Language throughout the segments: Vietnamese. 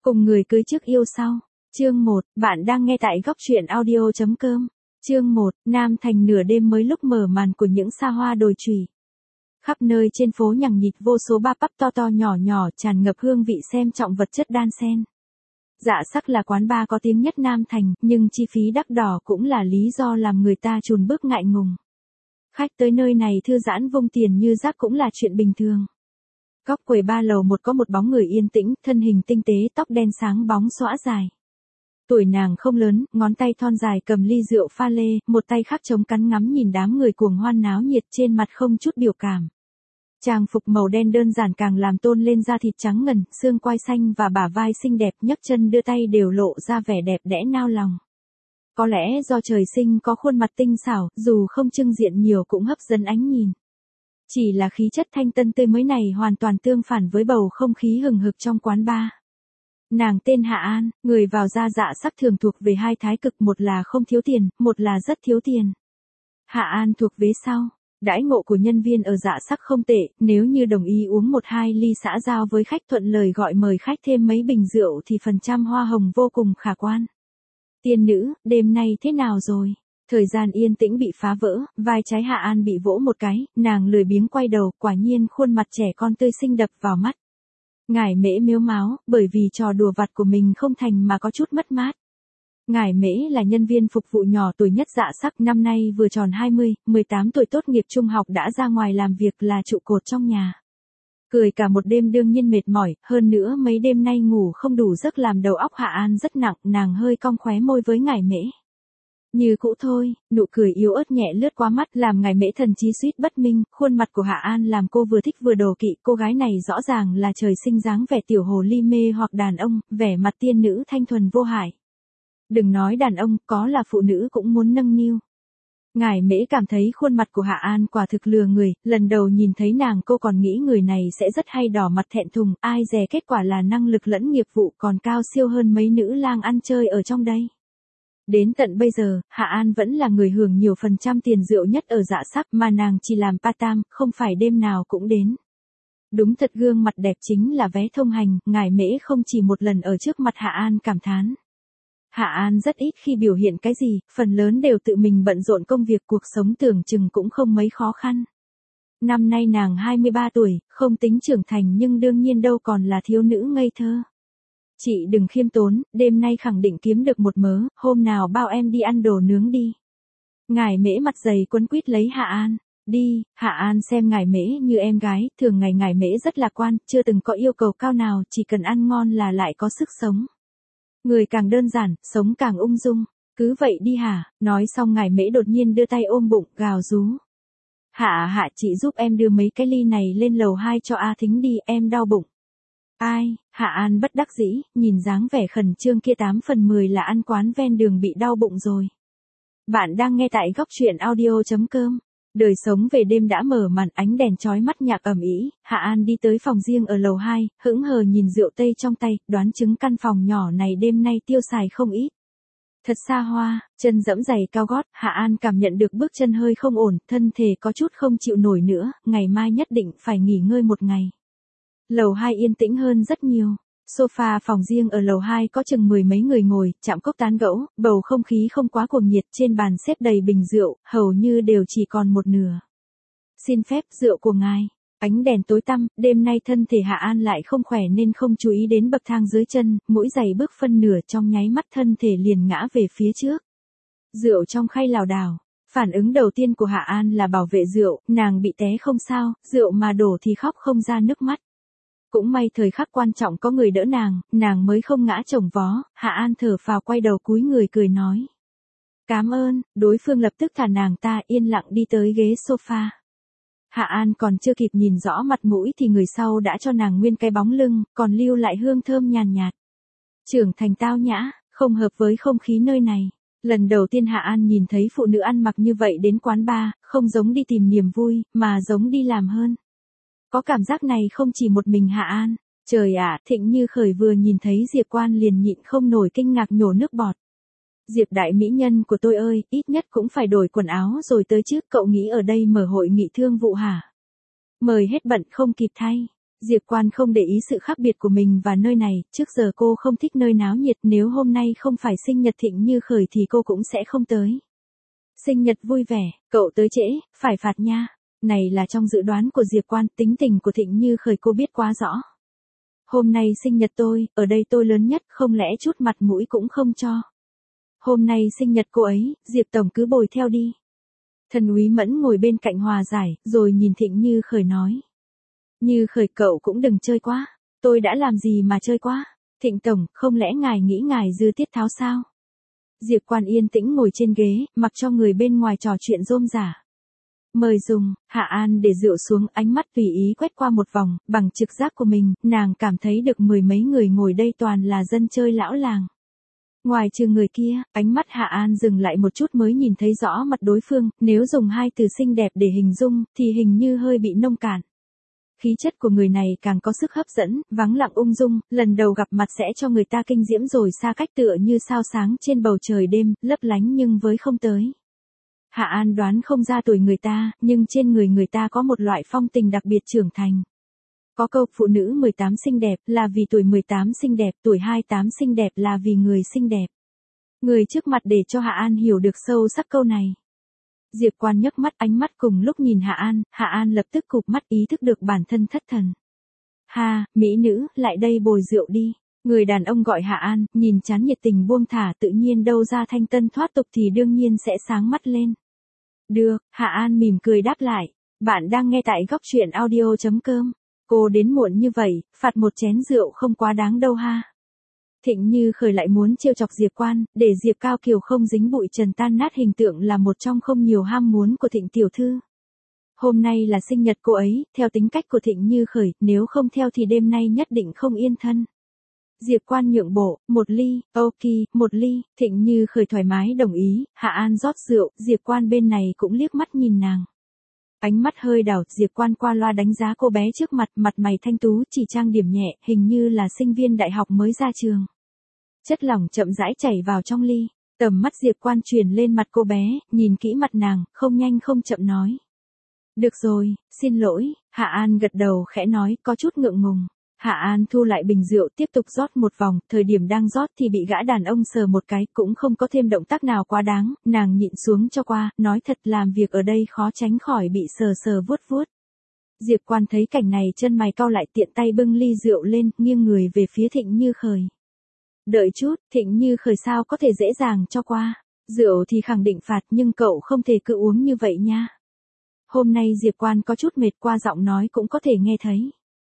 Cùng người cưới trước yêu sau. Chương 1, bạn đang nghe tại góc truyện audio.com. Chương 1, Nam Thành nửa đêm mới lúc mở màn của những xa hoa đồi chùy. Khắp nơi trên phố nhằng nhịt vô số bar pub to to nhỏ nhỏ tràn ngập hương vị xem trọng vật chất đan xen. Dạ Sắc là quán bar có tiếng nhất Nam Thành, nhưng chi phí đắt đỏ cũng là lý do làm người ta chùn bước ngại ngùng. Khách tới nơi này thư giãn vung tiền như rác cũng là chuyện bình thường. Góc quầy ba lầu một có một bóng người yên tĩnh, thân hình tinh tế, tóc đen sáng bóng xõa dài. Tuổi nàng không lớn, ngón tay thon dài cầm ly rượu pha lê, một tay khác chống cắn ngắm nhìn đám người cuồng hoan náo nhiệt trên mặt không chút biểu cảm. Trang phục màu đen đơn giản càng làm tôn lên da thịt trắng ngần, xương quai xanh và bả vai xinh đẹp, nhấc chân đưa tay đều lộ ra vẻ đẹp đẽ nao lòng. Có lẽ do trời sinh có khuôn mặt tinh xảo, dù không trưng diện nhiều cũng hấp dẫn ánh nhìn. Chỉ là khí chất thanh tân tươi mới này hoàn toàn tương phản với bầu không khí hừng hực trong quán bar. Nàng tên Hạ An, người vào ra Dạ Sắc thường thuộc về hai thái cực, một là không thiếu tiền, một là rất thiếu tiền. Hạ An thuộc vế sau. Đãi ngộ của nhân viên ở Dạ Sắc không tệ, nếu như đồng ý uống 1-2 ly xã giao với khách, thuận lời gọi mời khách thêm mấy bình rượu thì phần trăm hoa hồng vô cùng khả quan. Tiên nữ, đêm nay thế nào rồi? Thời gian yên tĩnh bị phá vỡ, vai trái Hạ An bị vỗ một cái, nàng lười biếng quay đầu, quả nhiên khuôn mặt trẻ con tươi xinh đập vào mắt. Ngải Mễ mếu máo, bởi vì trò đùa vặt của mình không thành mà có chút mất mát. Ngải Mễ là nhân viên phục vụ nhỏ tuổi nhất Dạ Sắc, năm nay vừa tròn 20, 18 tuổi, tốt nghiệp trung học đã ra ngoài làm việc, là trụ cột trong nhà. Cười cả một đêm đương nhiên mệt mỏi, hơn nữa mấy đêm nay ngủ không đủ giấc làm đầu óc Hạ An rất nặng, nàng hơi cong khóe môi với Ngải Mễ. Như cũ thôi, nụ cười yếu ớt nhẹ lướt qua mắt làm Ngải Mễ thần trí suýt bất minh, khuôn mặt của Hạ An làm cô vừa thích vừa đố kỵ, cô gái này rõ ràng là trời sinh dáng vẻ tiểu hồ ly mê hoặc đàn ông, vẻ mặt tiên nữ thanh thuần vô hại. Đừng nói đàn ông, có là phụ nữ cũng muốn nâng niu. Ngải Mễ cảm thấy khuôn mặt của Hạ An quả thực lừa người, lần đầu nhìn thấy nàng cô còn nghĩ người này sẽ rất hay đỏ mặt thẹn thùng, ai dè kết quả là năng lực lẫn nghiệp vụ còn cao siêu hơn mấy nữ lang ăn chơi ở trong đây. Đến tận bây giờ, Hạ An vẫn là người hưởng nhiều phần trăm tiền rượu nhất ở Dạ Sắc, mà nàng chỉ làm part-time, không phải đêm nào cũng đến. Đúng thật, gương mặt đẹp chính là vé thông hành, Ngải Mễ không chỉ một lần ở trước mặt Hạ An cảm thán. Hạ An rất ít khi biểu hiện cái gì, phần lớn đều tự mình bận rộn công việc, cuộc sống tưởng chừng cũng không mấy khó khăn. Năm nay nàng 23 tuổi, không tính trưởng thành nhưng đương nhiên đâu còn là thiếu nữ ngây thơ. Chị đừng khiêm tốn, đêm nay khẳng định kiếm được một mớ, hôm nào bao em đi ăn đồ nướng đi. Ngải Mễ mặt dày quấn quýt lấy Hạ An. Đi. Hạ An xem Ngải Mễ như em gái, thường ngày Ngải Mễ rất lạc quan, chưa từng có yêu cầu cao nào, chỉ cần ăn ngon là lại có sức sống. Người càng đơn giản, sống càng ung dung. Cứ vậy đi hả? Nói xong Ngải Mễ đột nhiên đưa tay ôm bụng, gào rú. Hạ, chị giúp em đưa mấy cái ly này lên lầu 2 cho A Thính đi, em đau bụng. Ai? Hạ An bất đắc dĩ, nhìn dáng vẻ khẩn trương kia 8 phần 10 là ăn quán ven đường bị đau bụng rồi. Bạn đang nghe tại góc truyện audio.com. Đời sống về đêm đã mở màn, ánh đèn chói mắt, nhạc ầm ĩ, Hạ An đi tới phòng riêng ở lầu 2, hững hờ nhìn rượu tây trong tay, đoán chứng căn phòng nhỏ này đêm nay tiêu xài không ít. Thật xa hoa, chân dẫm giày cao gót, Hạ An cảm nhận được bước chân hơi không ổn, thân thể có chút không chịu nổi nữa, ngày mai nhất định phải nghỉ ngơi một ngày. Lầu 2 yên tĩnh hơn rất nhiều. Sofa phòng riêng ở lầu 2 có chừng 10 mấy người ngồi, chạm cốc tán gẫu, bầu không khí không quá cuồng nhiệt, trên bàn xếp đầy bình rượu, hầu như đều chỉ còn một nửa. Xin phép, rượu của ngài. Ánh đèn tối tăm, đêm nay thân thể Hạ An lại không khỏe nên không chú ý đến bậc thang dưới chân, mỗi giày bước phân nửa trong nháy mắt thân thể liền ngã về phía trước. Rượu trong khay lảo đảo. Phản ứng đầu tiên của Hạ An là bảo vệ rượu, nàng bị té không sao, rượu mà đổ thì khóc không ra nước mắt. Cũng may thời khắc quan trọng có người đỡ nàng mới không ngã chồng vó. Hạ An thở phào quay đầu cúi người cười nói. Cảm ơn, đối phương lập tức thả nàng ta, yên lặng đi tới ghế sofa. Hạ An còn chưa kịp nhìn rõ mặt mũi thì người sau đã cho nàng nguyên cái bóng lưng, còn lưu lại hương thơm nhàn nhạt. Trưởng thành tao nhã, không hợp với không khí nơi này. Lần đầu tiên Hạ An nhìn thấy phụ nữ ăn mặc như vậy đến quán bar, không giống đi tìm niềm vui, mà giống đi làm hơn. Có cảm giác này không chỉ một mình Hạ An. Trời ạ, Thịnh Như Khởi vừa nhìn thấy Diệp Quan liền nhịn không nổi kinh ngạc nhổ nước bọt. Diệp đại mỹ nhân của tôi ơi, ít nhất cũng phải đổi quần áo rồi tới chứ, cậu nghĩ ở đây mở hội nghị thương vụ hả? Mời hết bận không kịp thay. Diệp Quan không để ý sự khác biệt của mình và nơi này, trước giờ cô không thích nơi náo nhiệt, nếu hôm nay không phải sinh nhật Thịnh Như Khởi thì cô cũng sẽ không tới. Sinh nhật vui vẻ, cậu tới trễ, phải phạt nha. Này là trong dự đoán của Diệp Quan, tính tình của Thịnh Như Khởi cô biết quá rõ. Hôm nay sinh nhật tôi, ở đây tôi lớn nhất, không lẽ chút mặt mũi cũng không cho. Hôm nay sinh nhật cô ấy, Diệp Tổng cứ bồi theo đi. Thân úy Mẫn ngồi bên cạnh hòa giải, rồi nhìn Thịnh Như Khởi nói. Như Khởi cậu cũng đừng chơi quá, tôi đã làm gì mà chơi quá. Thịnh Tổng, không lẽ ngài nghĩ ngài dư tiết tháo sao? Diệp Quan yên tĩnh ngồi trên ghế, mặc cho người bên ngoài trò chuyện rôm rả. Mời dùng, Hạ An để rượu xuống, ánh mắt tùy ý quét qua một vòng, bằng trực giác của mình, nàng cảm thấy được mười mấy người ngồi đây toàn là dân chơi lão làng. Ngoài trừ người kia, ánh mắt Hạ An dừng lại một chút mới nhìn thấy rõ mặt đối phương, nếu dùng hai từ xinh đẹp để hình dung, thì hình như hơi bị nông cạn. Khí chất của người này càng có sức hấp dẫn, vắng lặng ung dung, lần đầu gặp mặt sẽ cho người ta kinh diễm rồi xa cách tựa như sao sáng trên bầu trời đêm, lấp lánh nhưng với không tới. Hạ An đoán không ra tuổi người ta, nhưng trên người người ta có một loại phong tình đặc biệt trưởng thành. Có câu phụ nữ 18 xinh đẹp là vì tuổi 18 xinh đẹp, tuổi 28 xinh đẹp là vì người xinh đẹp. Người trước mặt để cho Hạ An hiểu được sâu sắc câu này. Diệp Quan nhấc mắt, ánh mắt cùng lúc nhìn Hạ An lập tức cụp mắt ý thức được bản thân thất thần. Ha, mỹ nữ, lại đây bồi rượu đi. Người đàn ông gọi Hạ An, nhìn chán nhiệt tình buông thả tự nhiên đâu ra thanh tân thoát tục thì đương nhiên sẽ sáng mắt lên. Được, Hạ An mỉm cười đáp lại. Bạn đang nghe tại góc truyện audio.com. Cô đến muộn như vậy, phạt một chén rượu không quá đáng đâu ha. Thịnh Như Khởi lại muốn trêu chọc Diệp Quan, để Diệp Cao Kiều không dính bụi trần tan nát hình tượng là một trong không nhiều ham muốn của Thịnh tiểu thư. Hôm nay là sinh nhật cô ấy, theo tính cách của Thịnh Như Khởi, nếu không theo thì đêm nay nhất định không yên thân. Diệp Quan nhượng bộ, một ly, ok, một ly, Thịnh Như Khởi thoải mái đồng ý, Hạ An rót rượu, Diệp Quan bên này cũng liếc mắt nhìn nàng. Ánh mắt hơi đảo, Diệp Quan qua loa đánh giá cô bé trước mặt, mặt mày thanh tú, chỉ trang điểm nhẹ, hình như là sinh viên đại học mới ra trường. Chất lỏng chậm rãi chảy vào trong ly, tầm mắt Diệp Quan truyền lên mặt cô bé, nhìn kỹ mặt nàng, không nhanh không chậm nói. Được rồi, xin lỗi, Hạ An gật đầu khẽ nói, có chút ngượng ngùng. Hạ An thu lại bình rượu tiếp tục rót một vòng, thời điểm đang rót thì bị gã đàn ông sờ một cái, cũng không có thêm động tác nào quá đáng, nàng nhịn xuống cho qua, nói thật làm việc ở đây khó tránh khỏi bị sờ sờ vuốt vuốt. Diệp Quan thấy cảnh này chân mày cau lại tiện tay bưng ly rượu lên, nghiêng người về phía Thịnh Như Khởi. Đợi chút, Thịnh Như Khởi sao có thể dễ dàng cho qua, rượu thì khẳng định phạt nhưng cậu không thể cứ uống như vậy nha. Hôm nay Diệp Quan có chút mệt qua giọng nói cũng có thể nghe thấy.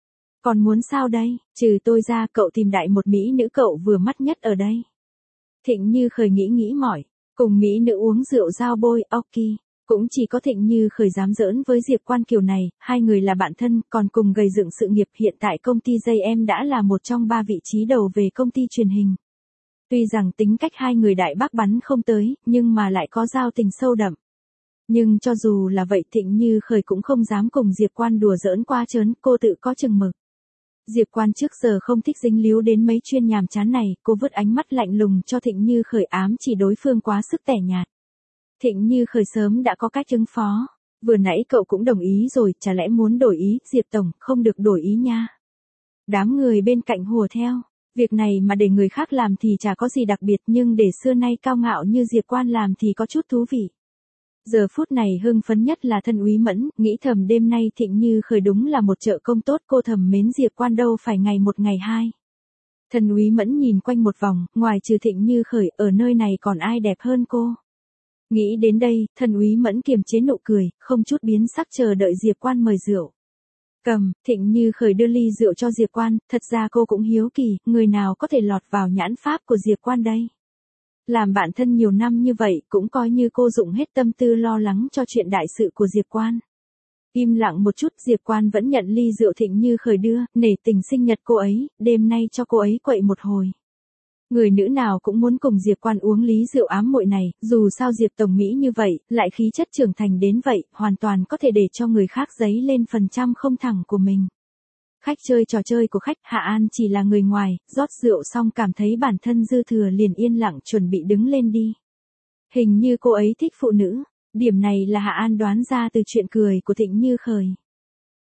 Còn muốn sao đây, trừ tôi ra cậu tìm đại một mỹ nữ cậu vừa mắt nhất ở đây. Thịnh Như Khởi nghĩ mỏi, cùng mỹ nữ uống rượu giao bôi, ok. Cũng chỉ có Thịnh Như Khởi dám giỡn với Diệp Quan kiểu này, hai người là bạn thân, còn cùng gây dựng sự nghiệp, hiện tại công ty JM đã là một trong 3 vị trí đầu về công ty truyền hình. Tuy rằng tính cách hai người đại bác bắn không tới, nhưng mà lại có giao tình sâu đậm. Nhưng cho dù là vậy Thịnh Như Khởi cũng không dám cùng Diệp Quan đùa giỡn quá trớn, cô tự có chừng mực. Diệp Quan trước giờ không thích dính líu đến mấy chuyên nhàm chán này, cô vứt ánh mắt lạnh lùng cho Thịnh Như Khởi ám chỉ đối phương quá sức tẻ nhạt. Thịnh Như Khởi sớm đã có cách ứng phó. Vừa nãy cậu cũng đồng ý rồi, chả lẽ muốn đổi ý, Diệp Tổng, không được đổi ý nha. Đám người bên cạnh hùa theo. Việc này mà để người khác làm thì chả có gì đặc biệt nhưng để xưa nay cao ngạo như Diệp Quan làm thì có chút thú vị. Giờ phút này hưng phấn nhất là thân úy Mẫn, nghĩ thầm đêm nay Thịnh Như Khởi đúng là một trợ công tốt, cô thầm mến Diệp Quan đâu phải ngày một ngày hai. Thân úy Mẫn nhìn quanh một vòng, ngoài trừ Thịnh Như Khởi, ở nơi này còn ai đẹp hơn cô. Nghĩ đến đây, thân úy Mẫn kiềm chế nụ cười, không chút biến sắc chờ đợi Diệp Quan mời rượu. Cầm, Thịnh Như Khởi đưa ly rượu cho Diệp Quan, thật ra cô cũng hiếu kỳ, người nào có thể lọt vào nhãn pháp của Diệp Quan đây. Làm bạn thân nhiều năm như vậy, cũng coi như cô dụng hết tâm tư lo lắng cho chuyện đại sự của Diệp Quan. Im lặng một chút, Diệp Quan vẫn nhận ly rượu Thịnh Như Khởi đưa, nể tình sinh nhật cô ấy, đêm nay cho cô ấy quậy một hồi. Người nữ nào cũng muốn cùng Diệp Quan uống lý rượu ám muội này, dù sao Diệp Tổng Mỹ như vậy, lại khí chất trưởng thành đến vậy, hoàn toàn có thể để cho người khác dấy lên phần trăm không thẳng của mình. Khách chơi trò chơi của khách, Hạ An chỉ là người ngoài, rót rượu xong cảm thấy bản thân dư thừa liền yên lặng chuẩn bị đứng lên đi. Hình như cô ấy thích phụ nữ, điểm này là Hạ An đoán ra từ chuyện cười của Thịnh Như Khởi.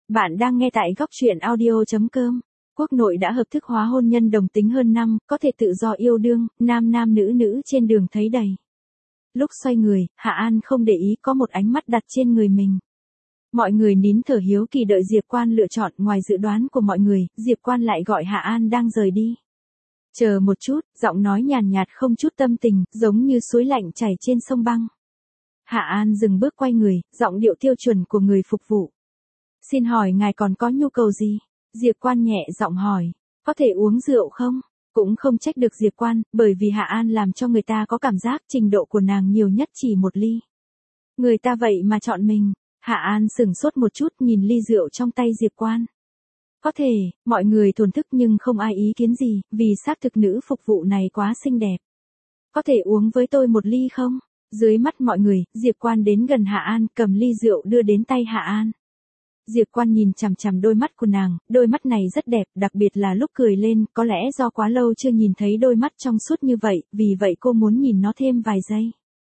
Bạn đang nghe tại góc truyện audio.com. Quốc nội đã hợp thức hóa hôn nhân đồng tính hơn năm, có thể tự do yêu đương, nam nam nữ nữ trên đường thấy đầy. Lúc xoay người, Hạ An không để ý có một ánh mắt đặt trên người mình. Mọi người nín thở hiếu kỳ đợi Diệp Quan lựa chọn, ngoài dự đoán của mọi người, Diệp Quan lại gọi Hạ An đang rời đi. Chờ một chút, giọng nói nhàn nhạt không chút tâm tình, giống như suối lạnh chảy trên sông băng. Hạ An dừng bước quay người, giọng điệu tiêu chuẩn của người phục vụ. Xin hỏi ngài còn có nhu cầu gì? Diệp Quan nhẹ giọng hỏi. Có thể uống rượu không? Cũng không trách được Diệp Quan, bởi vì Hạ An làm cho người ta có cảm giác trình độ của nàng nhiều nhất chỉ một ly. Người ta vậy mà chọn mình. Hạ An sửng sốt một chút nhìn ly rượu trong tay Diệp Quan. Có thể, mọi người thổn thức nhưng không ai ý kiến gì, vì xác thực nữ phục vụ này quá xinh đẹp. Có thể uống với tôi một ly không? Dưới mắt mọi người, Diệp Quan đến gần Hạ An, cầm ly rượu đưa đến tay Hạ An. Diệp Quan nhìn chằm chằm đôi mắt của nàng, đôi mắt này rất đẹp, đặc biệt là lúc cười lên, có lẽ do quá lâu chưa nhìn thấy đôi mắt trong suốt như vậy, vì vậy cô muốn nhìn nó thêm vài giây.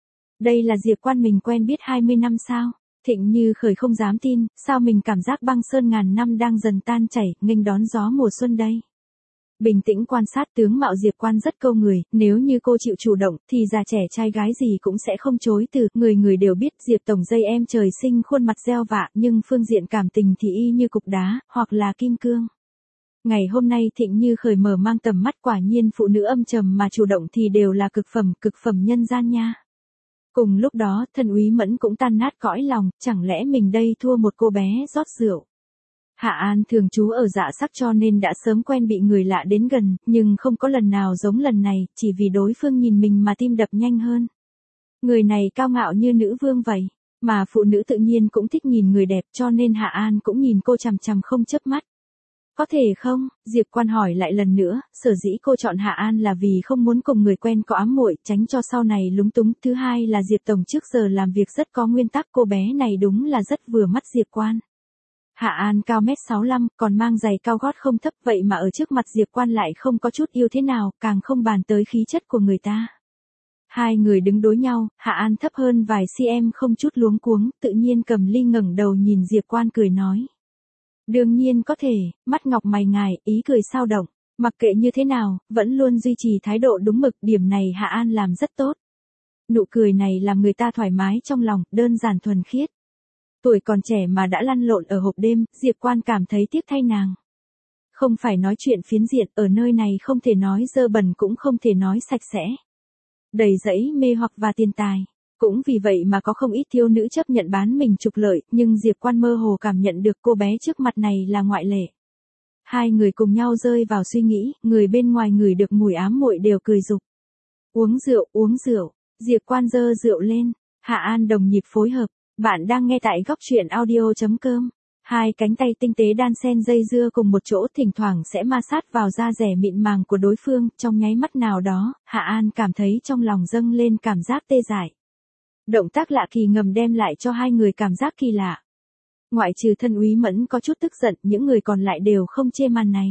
Đây là Diệp Quan mình quen biết 20 năm sao? Thịnh Như Khởi không dám tin, sao mình cảm giác băng sơn ngàn năm đang dần tan chảy, nghênh đón gió mùa xuân đây. Bình tĩnh quan sát tướng mạo Diệp Quan rất câu người, nếu như cô chịu chủ động, thì già trẻ trai gái gì cũng sẽ không chối từ, người người đều biết Diệp Tổng dây em trời sinh khuôn mặt gieo vạ, nhưng phương diện cảm tình thì y như cục đá, hoặc là kim cương. Ngày hôm nay Thịnh Như Khởi mở mang tầm mắt, quả nhiên phụ nữ âm trầm mà chủ động thì đều là cực phẩm nhân gian nha. Cùng lúc đó, Thân Úy Mẫn cũng tan nát cõi lòng, chẳng lẽ mình đây thua một cô bé rót rượu. Hạ An thường trú ở Dạ Sắc cho nên đã sớm quen bị người lạ đến gần, nhưng không có lần nào giống lần này, chỉ vì đối phương nhìn mình mà tim đập nhanh hơn. Người này cao ngạo như nữ vương vậy, mà phụ nữ tự nhiên cũng thích nhìn người đẹp cho nên Hạ An cũng nhìn cô chằm chằm không chớp mắt. Có thể không? Diệp Quan hỏi lại lần nữa, sở dĩ cô chọn Hạ An là vì không muốn cùng người quen có ám muội, tránh cho sau này lúng túng. Thứ hai là Diệp Tổng trước giờ làm việc rất có nguyên tắc, cô bé này đúng là rất vừa mắt Diệp Quan. Hạ An cao 1m65, còn mang giày cao gót không thấp, vậy mà ở trước mặt Diệp Quan lại không có chút yêu thế nào, càng không bàn tới khí chất của người ta. Hai người đứng đối nhau, Hạ An thấp hơn vài cm không chút luống cuống, tự nhiên cầm ly ngẩng đầu nhìn Diệp Quan cười nói. Đương nhiên có thể, mắt ngọc mày ngài, ý cười sao động, mặc kệ như thế nào, vẫn luôn duy trì thái độ đúng mực, điểm này Hạ An làm rất tốt. Nụ cười này làm người ta thoải mái trong lòng, đơn giản thuần khiết. Tuổi còn trẻ mà đã lăn lộn ở hộp đêm, Diệp Quan cảm thấy tiếc thay nàng. Không phải nói chuyện phiến diện, ở nơi này không thể nói dơ bẩn cũng không thể nói sạch sẽ. Đầy dẫy mê hoặc và tiền tài. Cũng vì vậy mà có không ít thiếu nữ chấp nhận bán mình trục lợi, nhưng Diệp Quan mơ hồ cảm nhận được cô bé trước mặt này là ngoại lệ. Hai người cùng nhau rơi vào suy nghĩ, người bên ngoài ngửi được mùi ám muội đều cười rục. Uống rượu, Diệp Quan giơ rượu lên, Hạ An đồng nhịp phối hợp. Bạn đang nghe tại góc truyện audio.com. Hai cánh tay tinh tế đan xen dây dưa cùng một chỗ, thỉnh thoảng sẽ ma sát vào da dẻ mịn màng của đối phương, trong nháy mắt nào đó, Hạ An cảm thấy trong lòng dâng lên cảm giác tê dại. Động tác lạ kỳ ngầm đem lại cho hai người cảm giác kỳ lạ. Ngoại trừ Thân Úy Mẫn có chút tức giận, những người còn lại đều không chê màn này.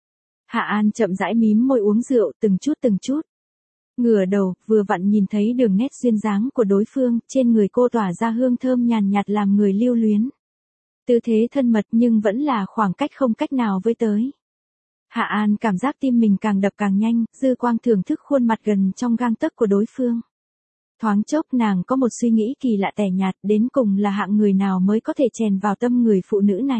Hạ An chậm rãi mím môi uống rượu từng chút. Ngửa đầu, vừa vặn nhìn thấy đường nét duyên dáng của đối phương, trên người cô tỏa ra hương thơm nhàn nhạt làm người lưu luyến. Tư thế thân mật nhưng vẫn là khoảng cách không cách nào với tới. Hạ An cảm giác tim mình càng đập càng nhanh, dư quang thưởng thức khuôn mặt gần trong gang tấc của đối phương. Thoáng chốc nàng có một suy nghĩ kỳ lạ tẻ nhạt, đến cùng là hạng người nào mới có thể chèn vào tâm người phụ nữ này.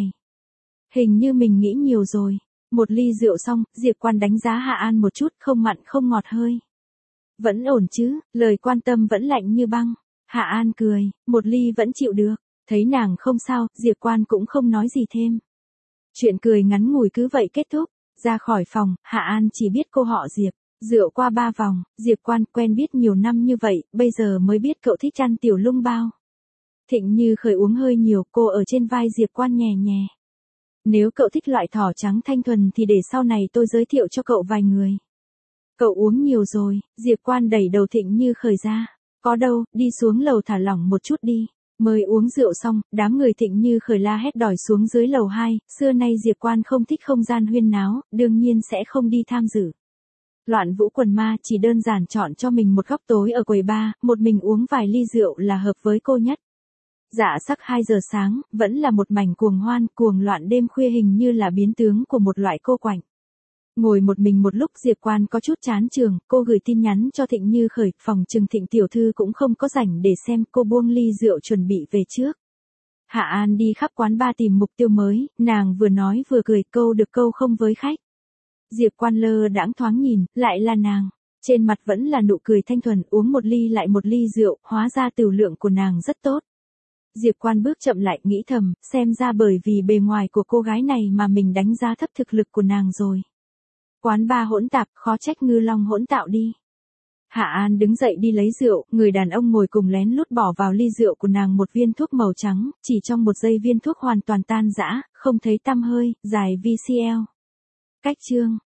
Hình như mình nghĩ nhiều rồi. Một ly rượu xong, Diệp Quan đánh giá Hạ An một chút, không mặn không ngọt hơi. Vẫn ổn chứ, lời quan tâm vẫn lạnh như băng. Hạ An cười, một ly vẫn chịu được. Thấy nàng không sao, Diệp Quan cũng không nói gì thêm. Chuyện cười ngắn ngủi cứ vậy kết thúc. Ra khỏi phòng, Hạ An chỉ biết cô họ Diệp. Rượu qua 3 vòng, Diệp Quan quen biết nhiều năm như vậy, bây giờ mới biết cậu thích ăn tiểu lung bao. Thịnh Như Khởi uống hơi nhiều, cô ở trên vai Diệp Quan nhẹ nhẹ. Nếu cậu thích loại thỏ trắng thanh thuần thì để sau này tôi giới thiệu cho cậu vài người. Cậu uống nhiều rồi, Diệp Quan đẩy đầu Thịnh Như Khởi ra. Có đâu, đi xuống lầu thả lỏng một chút đi. Mới uống rượu xong, đám người Thịnh Như Khởi la hét đòi xuống dưới lầu 2, xưa nay Diệp Quan không thích không gian huyên náo, đương nhiên sẽ không đi tham dự. Loạn vũ quần ma chỉ đơn giản chọn cho mình một góc tối ở quầy bar, một mình uống vài ly rượu là hợp với cô nhất. Dạ sắc 2 giờ sáng, vẫn là một mảnh cuồng hoan, cuồng loạn đêm khuya hình như là biến tướng của một loại cô quạnh. Ngồi một mình một lúc Diệp Quan có chút chán trường, cô gửi tin nhắn cho Thịnh Như Khởi, phòng trừng Thịnh tiểu thư cũng không có rảnh để xem, cô buông ly rượu chuẩn bị về trước. Hạ An đi khắp quán bar tìm mục tiêu mới, nàng vừa nói vừa cười, câu được câu không với khách. Diệp Quan lơ đãng thoáng nhìn, lại là nàng. Trên mặt vẫn là nụ cười thanh thuần, uống một ly lại một ly rượu, hóa ra tửu lượng của nàng rất tốt. Diệp Quan bước chậm lại, nghĩ thầm, xem ra bởi vì bề ngoài của cô gái này mà mình đánh giá thấp thực lực của nàng rồi. Quán bar hỗn tạp, khó trách Ngư Long hỗn tạo đi. Hạ An đứng dậy đi lấy rượu, người đàn ông ngồi cùng lén lút bỏ vào ly rượu của nàng một viên thuốc màu trắng, chỉ trong một giây viên thuốc hoàn toàn tan rã, không thấy tăm hơi, dài VCL. Cách chương